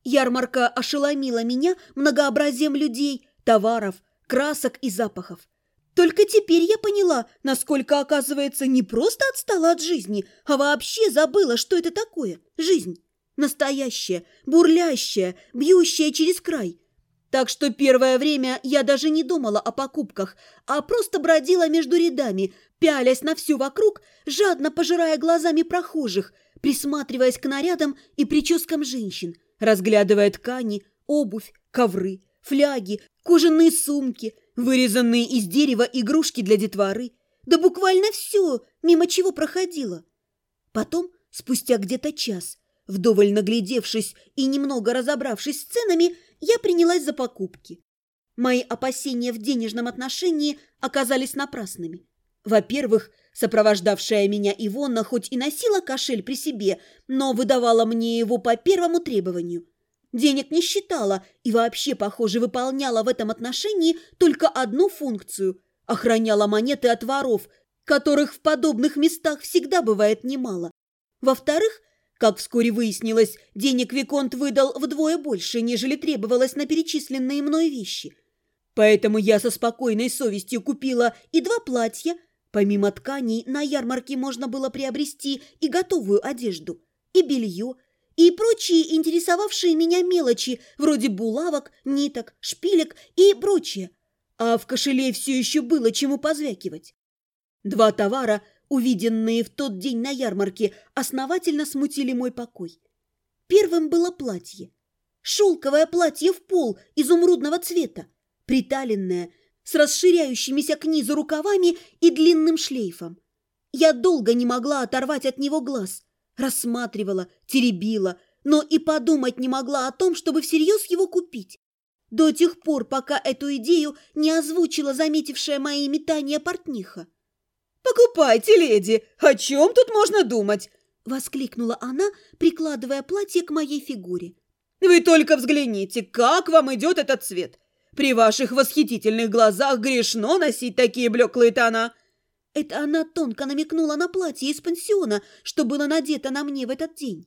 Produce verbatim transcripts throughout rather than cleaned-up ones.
Ярмарка ошеломила меня многообразием людей, товаров, красок и запахов. Только теперь я поняла, насколько, оказывается, не просто отстала от жизни, а вообще забыла, что это такое – жизнь. Настоящая, бурлящая, бьющая через край. Так что первое время я даже не думала о покупках, а просто бродила между рядами, пялясь на все вокруг, жадно пожирая глазами прохожих, присматриваясь к нарядам и прическам женщин, разглядывая ткани, обувь, ковры, фляги, кожаные сумки, вырезанные из дерева игрушки для детворы, да буквально все, мимо чего проходила. Потом, спустя где-то час, вдоволь наглядевшись и немного разобравшись с ценами, я принялась за покупки. Мои опасения в денежном отношении оказались напрасными. Во-первых, сопровождавшая меня Ивонна хоть и носила кошель при себе, но выдавала мне его по первому требованию. Денег не считала и вообще, похоже, выполняла в этом отношении только одну функцию – охраняла монеты от воров, которых в подобных местах всегда бывает немало. Во-вторых, как вскоре выяснилось, денег виконт выдал вдвое больше, нежели требовалось на перечисленные мной вещи. Поэтому я со спокойной совестью купила и два платья. Помимо тканей на ярмарке можно было приобрести и готовую одежду, и белье, и прочие интересовавшие меня мелочи, вроде булавок, ниток, шпилек и прочее. А в кошеле все еще было чему позвякивать. Два товара, увиденные в тот день на ярмарке, основательно смутили мой покой. Первым было платье. Шелковое платье в пол изумрудного цвета, приталенное, с расширяющимися к низу рукавами и длинным шлейфом. Я долго не могла оторвать от него глаз, рассматривала, теребила, но и подумать не могла о том, чтобы всерьез его купить. До тех пор, пока эту идею не озвучила заметившая мои метания портниха. «Покупайте, леди! О чем тут можно думать?» – воскликнула она, прикладывая платье к моей фигуре. «Вы только взгляните, как вам идет этот цвет! При ваших восхитительных глазах грешно носить такие блеклые тона!» Это она тонко намекнула на платье из пансиона, что было надето на мне в этот день.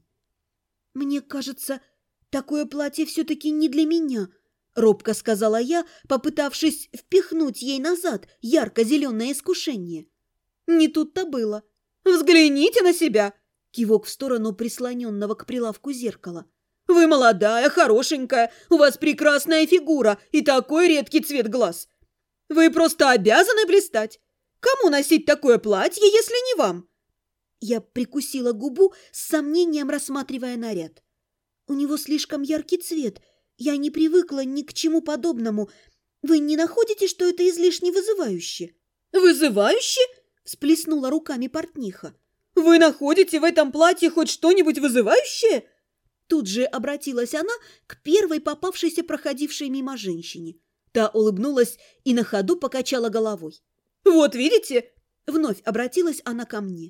«Мне кажется, такое платье все-таки не для меня», – робко сказала я, попытавшись впихнуть ей назад ярко-зеленое искушение. Не тут-то было. «Взгляните на себя!» – кивок в сторону прислоненного к прилавку зеркала. «Вы молодая, хорошенькая, у вас прекрасная фигура и такой редкий цвет глаз. Вы просто обязаны блистать. Кому носить такое платье, если не вам?» Я прикусила губу, с сомнением рассматривая наряд. У него слишком яркий цвет. Я не привыкла ни к чему подобному. Вы не находите, что это излишне вызывающе? «Вызывающе?» – всплеснула руками портниха. «Вы находите в этом платье хоть что-нибудь вызывающее?» Тут же обратилась она к первой попавшейся проходившей мимо женщине. Та улыбнулась и на ходу покачала головой. «Вот видите?» – вновь обратилась она ко мне.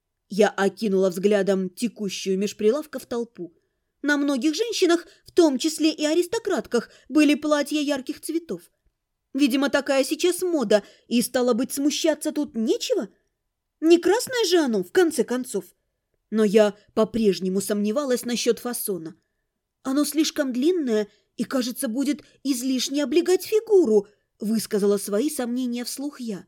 Я окинула взглядом текущую меж прилавков толпу. На многих женщинах, в том числе и аристократках, были платья ярких цветов. Видимо, такая сейчас мода, и, стало быть, смущаться тут нечего. Не красное же оно, в конце концов. Но я по-прежнему сомневалась насчет фасона. Оно слишком длинное и, кажется, будет излишне облегать фигуру, высказала свои сомнения вслух я.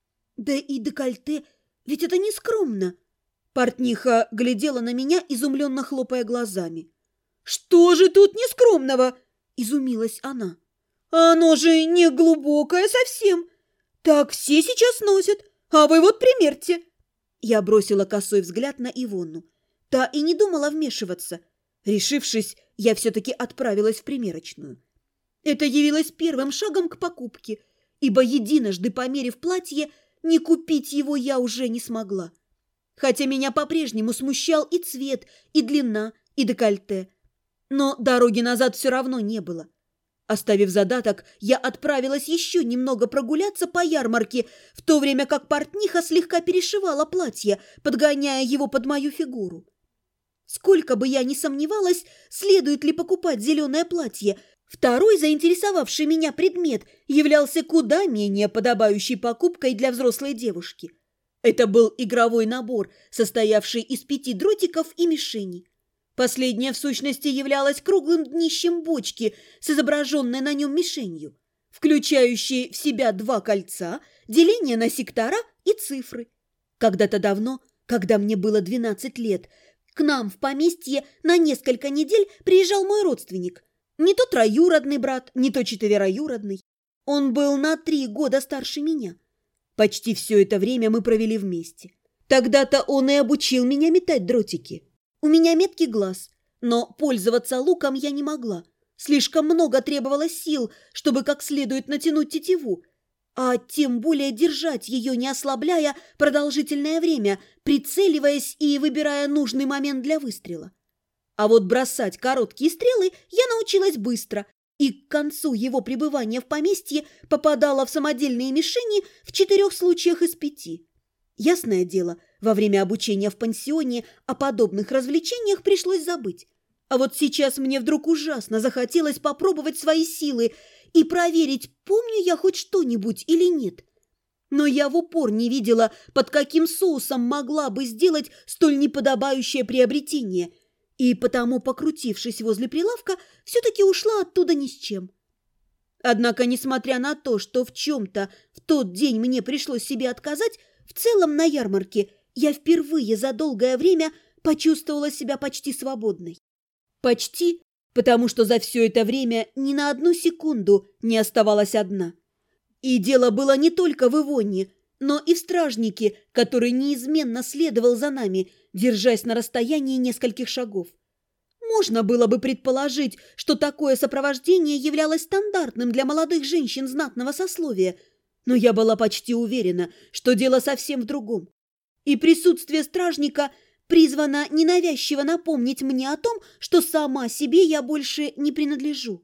Да и декольте, ведь это не скромно. Портниха глядела на меня, изумленно хлопая глазами. «Что же тут нескромного?» – изумилась она. «Оно же не глубокое совсем. Так все сейчас носят, а вы вот примерьте». Я бросила косой взгляд на Ивонну. Та и не думала вмешиваться. Решившись, я все-таки отправилась в примерочную. Это явилось первым шагом к покупке, ибо единожды, померив платье, не купить его я уже не смогла. Хотя меня по-прежнему смущал и цвет, и длина, и декольте. Но дороги назад все равно не было. Оставив задаток, я отправилась еще немного прогуляться по ярмарке, в то время как портниха слегка перешивала платье, подгоняя его под мою фигуру. Сколько бы я ни сомневалась, следует ли покупать зеленое платье, второй заинтересовавший меня предмет являлся куда менее подобающей покупкой для взрослой девушки. Это был игровой набор, состоявший из пяти дротиков и мишени. Последняя в сущности являлась круглым днищем бочки с изображенной на нем мишенью, включающей в себя два кольца, деление на сектора и цифры. Когда-то давно, когда мне было двенадцать лет, к нам в поместье на несколько недель приезжал мой родственник. Не то троюродный брат, не то четвероюродный. Он был на три года старше меня. Почти все это время мы провели вместе. Тогда-то он и обучил меня метать дротики. У меня меткий глаз, но пользоваться луком я не могла. Слишком много требовалось сил, чтобы как следует натянуть тетиву, а тем более держать ее, не ослабляя, продолжительное время, прицеливаясь и выбирая нужный момент для выстрела. А вот бросать короткие стрелы я научилась быстро, и к концу его пребывания в поместье попадала в самодельные мишени в четырех случаях из пяти. Ясное дело, во время обучения в пансионе о подобных развлечениях пришлось забыть. А вот сейчас мне вдруг ужасно захотелось попробовать свои силы и проверить, помню я хоть что-нибудь или нет. Но я в упор не видела, под каким соусом могла бы сделать столь неподобающее приобретение, и потому, покрутившись возле прилавка, все-таки ушла оттуда ни с чем. Однако, несмотря на то, что в чем-то в тот день мне пришлось себе отказать, в целом на ярмарке я впервые за долгое время почувствовала себя почти свободной. Почти, потому что за все это время ни на одну секунду не оставалась одна. И дело было не только в Ивонне, но и в стражнике, который неизменно следовал за нами, держась на расстоянии нескольких шагов. Можно было бы предположить, что такое сопровождение являлось стандартным для молодых женщин знатного сословия, но я была почти уверена, что дело совсем в другом. И присутствие стражника призвано ненавязчиво напомнить мне о том, что сама себе я больше не принадлежу.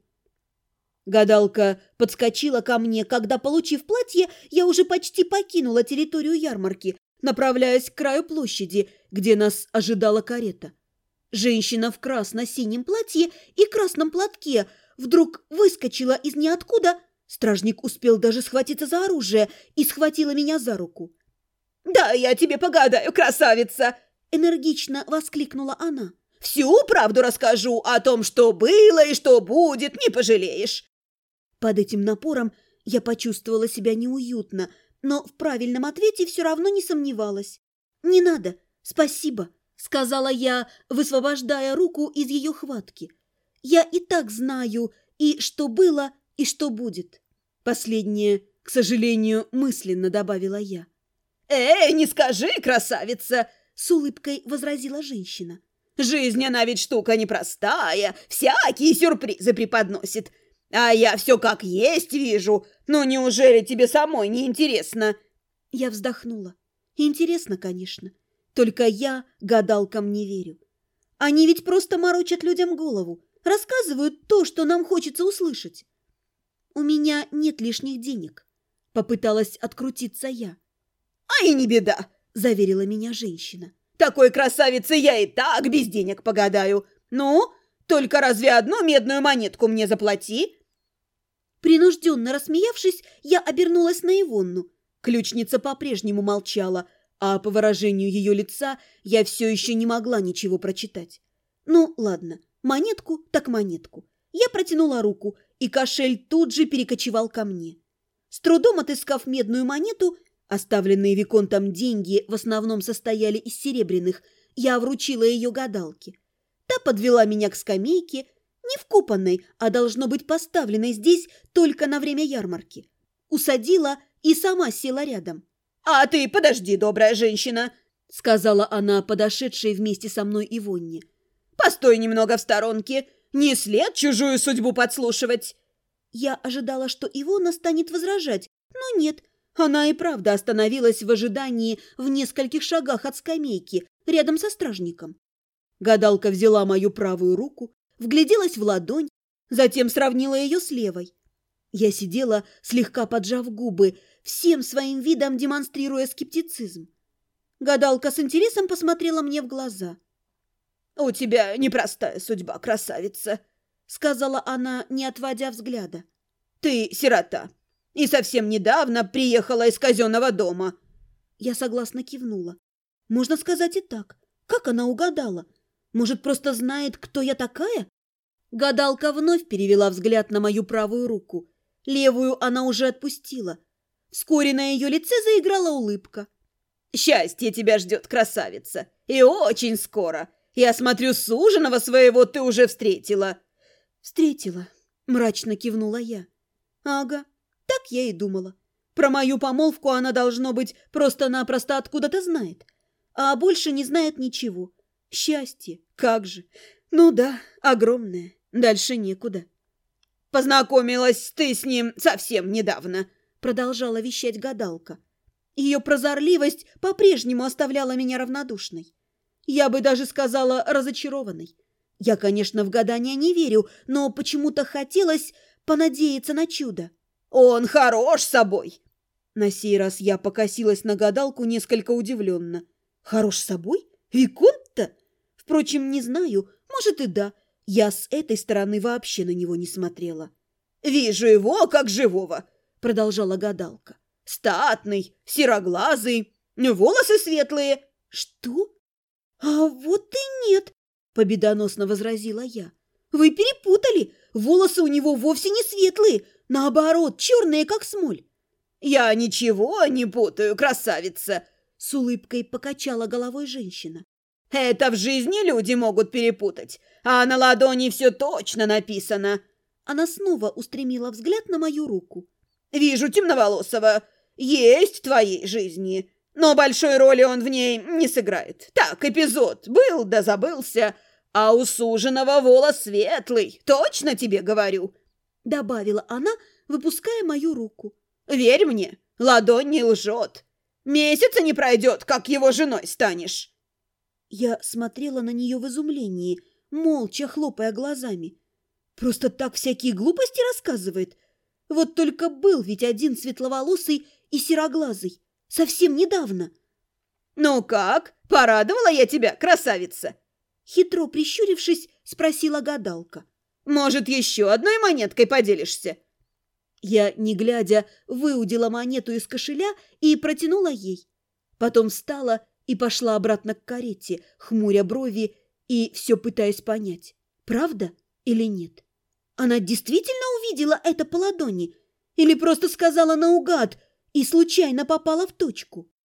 Гадалка подскочила ко мне, когда, получив платье, я уже почти покинула территорию ярмарки, направляясь к краю площади, где нас ожидала карета. Женщина в красно-синем платье и красном платке вдруг выскочила из ниоткуда. Стражник успел даже схватиться за оружие и схватила меня за руку. «Да, я тебе погадаю, красавица!» – энергично воскликнула она. «Всю правду расскажу о том, что было и что будет, не пожалеешь!» Под этим напором я почувствовала себя неуютно, но в правильном ответе все равно не сомневалась. «Не надо, спасибо», – сказала я, высвобождая руку из ее хватки. «Я и так знаю, и что было, и что будет». Последнее, к сожалению, мысленно добавила я. «Эй, не скажи, красавица!» – с улыбкой возразила женщина. «Жизнь, она ведь штука непростая, всякие сюрпризы преподносит. А я все как есть вижу. Ну, неужели тебе самой не интересно?» Я вздохнула. Интересно, конечно. Только я гадалкам не верю. Они ведь просто морочат людям голову, рассказывают то, что нам хочется услышать. У меня нет лишних денег. Попыталась открутиться я. «Ай, не беда!» – заверила меня женщина. «Такой красавице я и так без денег погадаю. Ну, только разве одну медную монетку мне заплати?» Принужденно рассмеявшись, я обернулась на Ивонну. Ключница по-прежнему молчала, а по выражению ее лица я все еще не могла ничего прочитать. Ну, ладно, монетку так монетку. Я протянула руку, и кошель тут же перекочевал ко мне. С трудом отыскав медную монету, оставленные виконтом деньги в основном состояли из серебряных, я вручила ее гадалке. Та подвела меня к скамейке, не вкопанной, а должно быть поставленной здесь только на время ярмарки. Усадила и сама села рядом. «А ты подожди, добрая женщина», — сказала она, подошедшей вместе со мной Ивонне. «Постой немного в сторонке, не след чужую судьбу подслушивать». Я ожидала, что Ивонна станет возражать, но нет. Она и правда остановилась в ожидании в нескольких шагах от скамейки, рядом со стражником. Гадалка взяла мою правую руку, вгляделась в ладонь, затем сравнила ее с левой. Я сидела, слегка поджав губы, всем своим видом демонстрируя скептицизм. Гадалка с интересом посмотрела мне в глаза. «У тебя непростая судьба, красавица», — сказала она, не отводя взгляда. «Ты сирота и совсем недавно приехала из казенного дома». Я согласно кивнула. Можно сказать и так. Как она угадала? Может, просто знает, кто я такая? Гадалка вновь перевела взгляд на мою правую руку. Левую она уже отпустила. Вскоре на ее лице заиграла улыбка. «Счастье тебя ждет, красавица! И очень скоро! Я смотрю, суженого своего ты уже встретила!» «Встретила», – мрачно кивнула я. «Ага, так я и думала. Про мою помолвку она, должно быть, просто-напросто откуда-то знает. А больше не знает ничего. Счастье, как же! Ну да, огромное. Дальше некуда». «Познакомилась ты с ним совсем недавно», – продолжала вещать гадалка. Ее прозорливость по-прежнему оставляла меня равнодушной. Я бы даже сказала разочарованной. Я, конечно, в гадания не верю, но почему-то хотелось понадеяться на чудо. «Он хорош собой!» На сей раз я покосилась на гадалку несколько удивленно. «Хорош собой? Виконт-то? Впрочем, не знаю, может и да. Я с этой стороны вообще на него не смотрела». «Вижу его как живого», — продолжала гадалка. «Статный, сероглазый, волосы светлые». «Что? А вот и нет», — победоносно возразила я. «Вы перепутали. Волосы у него вовсе не светлые, наоборот, черные, как смоль». «Я ничего не путаю, красавица», — с улыбкой покачала головой женщина. «Это в жизни люди могут перепутать, а на ладони все точно написано». Она снова устремила взгляд на мою руку. «Вижу темноволосого. Есть в твоей жизни, но большой роли он в ней не сыграет. Так, эпизод был да забылся, а у суженого волос светлый, точно тебе говорю», — добавила она, выпуская мою руку. «Верь мне, ладонь не лжет. Месяца не пройдет, как его женой станешь». Я смотрела на нее в изумлении, молча хлопая глазами. Просто так всякие глупости рассказывает. Вот только был ведь один светловолосый и сероглазый. Совсем недавно. «Ну как? Порадовала я тебя, красавица?» Хитро прищурившись, спросила гадалка. «Может, еще одной монеткой поделишься?» Я, не глядя, выудила монету из кошеля и протянула ей. Потом встала и пошла обратно к карете, хмуря брови и все пытаясь понять, правда или нет. Она действительно увидела это по ладони или просто сказала наугад и случайно попала в точку?